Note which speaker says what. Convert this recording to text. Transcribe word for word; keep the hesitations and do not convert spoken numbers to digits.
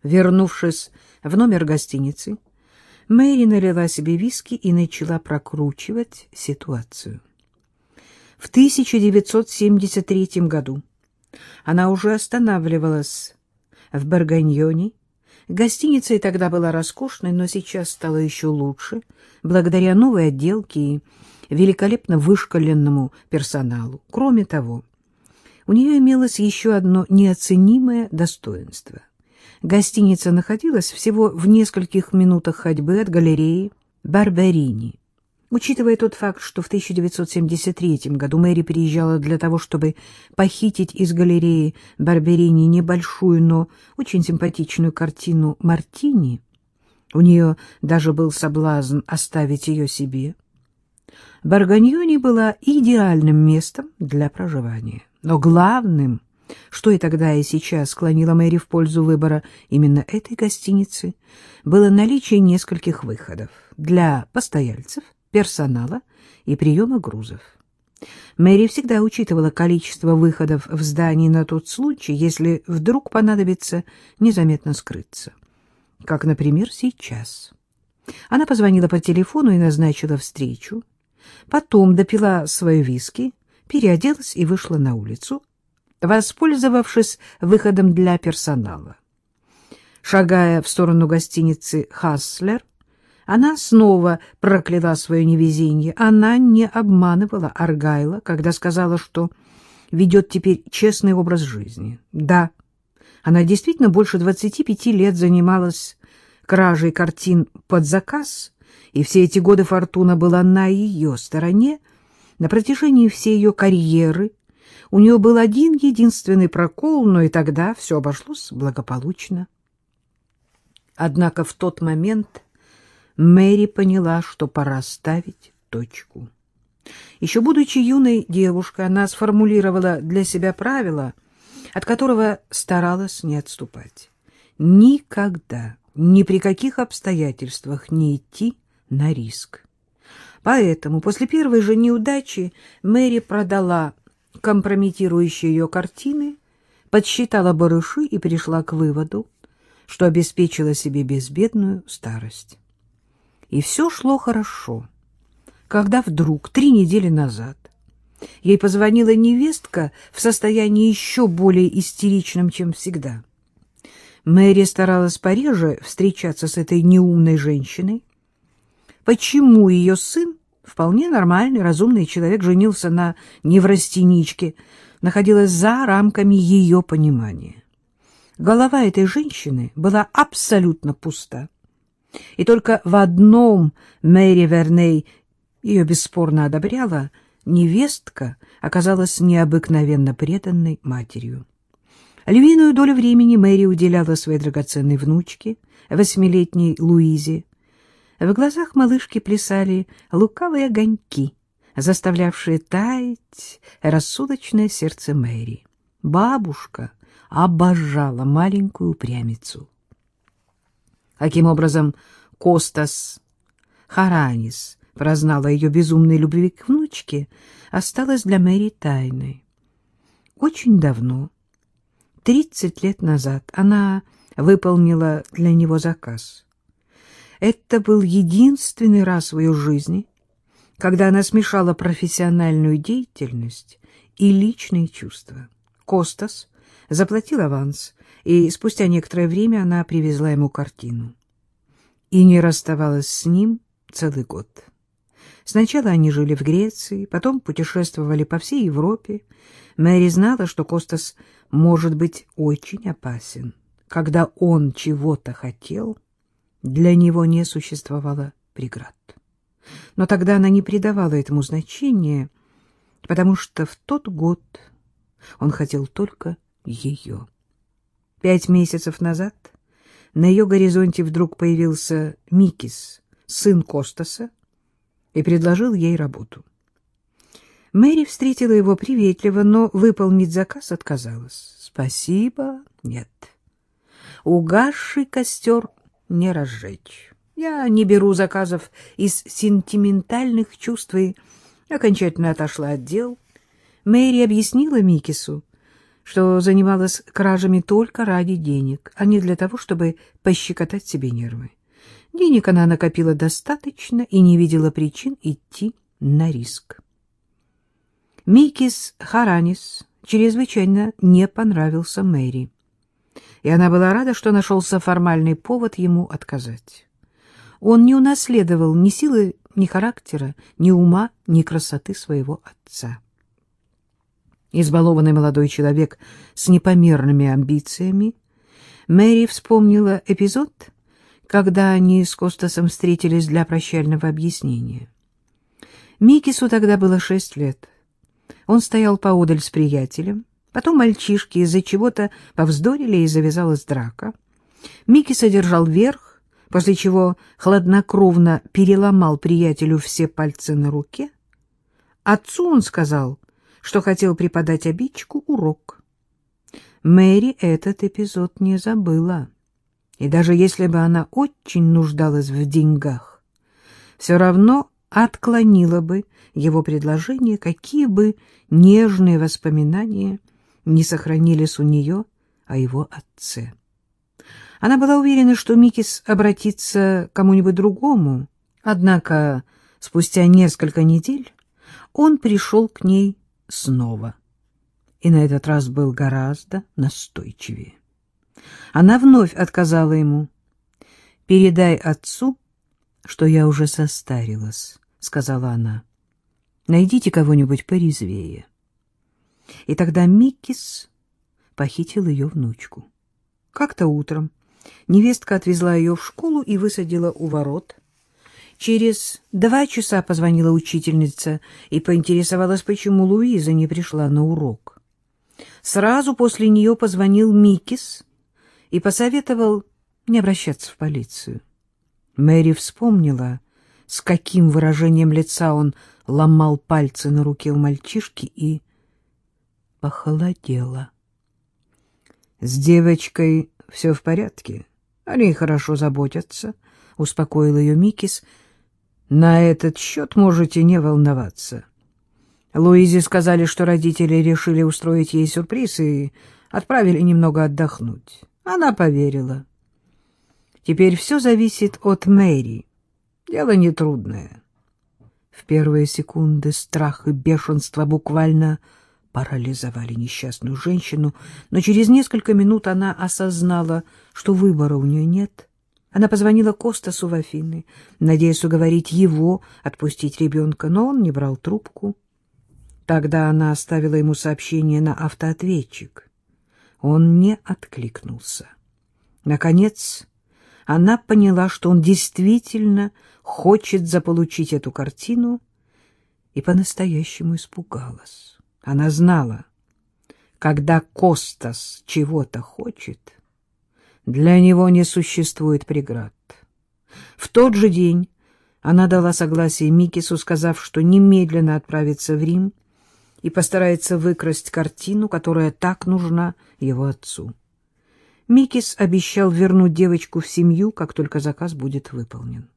Speaker 1: Вернувшись в номер гостиницы, Мэри налила себе виски и начала прокручивать ситуацию. В тысяча девятьсот семьдесят третьем году она уже останавливалась в Барганьоне. Гостиница и тогда была роскошной, но сейчас стала еще лучше, благодаря новой отделке и великолепно вышколенному персоналу. Кроме того, у нее имелось еще одно неоценимое достоинство. Гостиница находилась всего в нескольких минутах ходьбы от галереи Барберини. Учитывая тот факт, что в тысяча девятьсот семьдесят третьем году Мэри приезжала для того, чтобы похитить из галереи Барберини небольшую, но очень симпатичную картину «Мартини», у нее даже был соблазн оставить ее себе, Барганьоне была идеальным местом для проживания. Но главным, что и тогда, и сейчас склонило Мэри в пользу выбора именно этой гостиницы, было наличие нескольких выходов для постояльцев, персонала и приема грузов. Мэри всегда учитывала количество выходов в здании на тот случай, если вдруг понадобится незаметно скрыться. Как, например, сейчас. Она позвонила по телефону и назначила встречу. Потом допила свои виски, переоделась и вышла на улицу, воспользовавшись выходом для персонала. Шагая в сторону гостиницы «Хаслер», она снова прокляла свое невезение. Она не обманывала Аргайла, когда сказала, что ведет теперь честный образ жизни. Да, она действительно больше двадцати пяти лет занималась кражей картин под заказ, и все эти годы фортуна была на ее стороне. На протяжении всей ее карьеры у нее был один единственный прокол, но и тогда все обошлось благополучно. Однако в тот момент Мэри поняла, что пора ставить точку. Еще будучи юной девушкой, она сформулировала для себя правило, от которого старалась не отступать. Никогда, ни при каких обстоятельствах не идти на риск. Поэтому после первой же неудачи Мэри продала компрометирующие ее картины, подсчитала барыши и пришла к выводу, что обеспечила себе безбедную старость. И все шло хорошо, когда вдруг, три недели назад, ей позвонила невестка в состоянии еще более истеричном, чем всегда. Мэри старалась пореже встречаться с этой неумной женщиной. Почему ее сын, вполне нормальный, разумный человек, женился на неврастеничке, находилась за рамками ее понимания. Голова этой женщины была абсолютно пуста. И только в одном Мэри Верней ее бесспорно одобряла: невестка оказалась необыкновенно преданной матерью. Львиную долю времени Мэри уделяла своей драгоценной внучке, восьмилетней Луизе. В глазах малышки плясали лукавые огоньки, заставлявшие таять рассудочное сердце Мэри. Бабушка обожала маленькую упрямицу. Каким образом Костас Харанис прознала ее безумной любви к внучке, осталось для Мэри тайной. Очень давно, тридцать лет назад, она выполнила для него заказ. Это был единственный раз в ее жизни, когда она смешала профессиональную деятельность и личные чувства. Костас заплатил аванс, и спустя некоторое время она привезла ему картину. И не расставалась с ним целый год. Сначала они жили в Греции, потом путешествовали по всей Европе. Мэри знала, что Костас может быть очень опасен. Когда он чего-то хотел, для него не существовало преград. Но тогда она не придавала этому значения, потому что в тот год он хотел только ее. Пять месяцев назад на ее горизонте вдруг появился Микис, сын Костаса, и предложил ей работу. Мэри встретила его приветливо, но выполнить заказ отказалась. «Спасибо, нет. Угасший костер не разжечь. Я не беру заказов из сентиментальных чувств» и окончательно отошла от дел. Мэри объяснила Микису, что занималась кражами только ради денег, а не для того, чтобы пощекотать себе нервы. Денег она накопила достаточно и не видела причин идти на риск. Микис Харанис чрезвычайно не понравился Мэри, и она была рада, что нашелся формальный повод ему отказать. Он не унаследовал ни силы, ни характера, ни ума, ни красоты своего отца. Избалованный молодой человек с непомерными амбициями, Мэри вспомнила эпизод, когда они с Костасом встретились для прощального объяснения. Микису тогда было шесть лет. Он стоял поодаль с приятелем, потом мальчишки из-за чего-то повздорили и завязалась драка. Микис одержал верх, после чего хладнокровно переломал приятелю все пальцы на руке. Отцу он сказал, что хотел преподать обидчику урок. Мэри этот эпизод не забыла, и даже если бы она очень нуждалась в деньгах, все равно отклонила бы его предложение, какие бы нежные воспоминания не сохранились у нее о его отце. Она была уверена, что Микис обратится к кому-нибудь другому, однако спустя несколько недель он пришел к ней снова, и на этот раз был гораздо настойчивее. Она вновь отказала ему. «Передай отцу, что я уже состарилась», — сказала она. «Найдите кого-нибудь порезвее». И тогда Микис похитил ее внучку. Как-то утром невестка отвезла ее в школу и высадила у ворот. Через два часа позвонила учительница и поинтересовалась, почему Луиза не пришла на урок. Сразу после нее позвонил Микис и посоветовал не обращаться в полицию. Мэри вспомнила, с каким выражением лица он ломал пальцы на руке у мальчишки, и похолодела. «С девочкой все в порядке, они хорошо заботятся», — успокоил ее Микис. «На этот счет можете не волноваться. Луизе сказали, что родители решили устроить ей сюрприз и отправили немного отдохнуть. Она поверила. Теперь все зависит от Мэри. Дело нетрудное». В первые секунды страх и бешенство буквально парализовали несчастную женщину, но через несколько минут она осознала, что выбора у нее нет. Она позвонила Костасу в Афины, надеясь уговорить его отпустить ребенка, но он не брал трубку. Тогда она оставила ему сообщение на автоответчик. Он не откликнулся. Наконец, она поняла, что он действительно хочет заполучить эту картину, и по-настоящему испугалась. Она знала, когда Костас чего-то хочет, для него не существует преград. В тот же день она дала согласие Микису, сказав, что немедленно отправится в Рим и постарается выкрасть картину, которая так нужна его отцу. Микис обещал вернуть девочку в семью, как только заказ будет выполнен.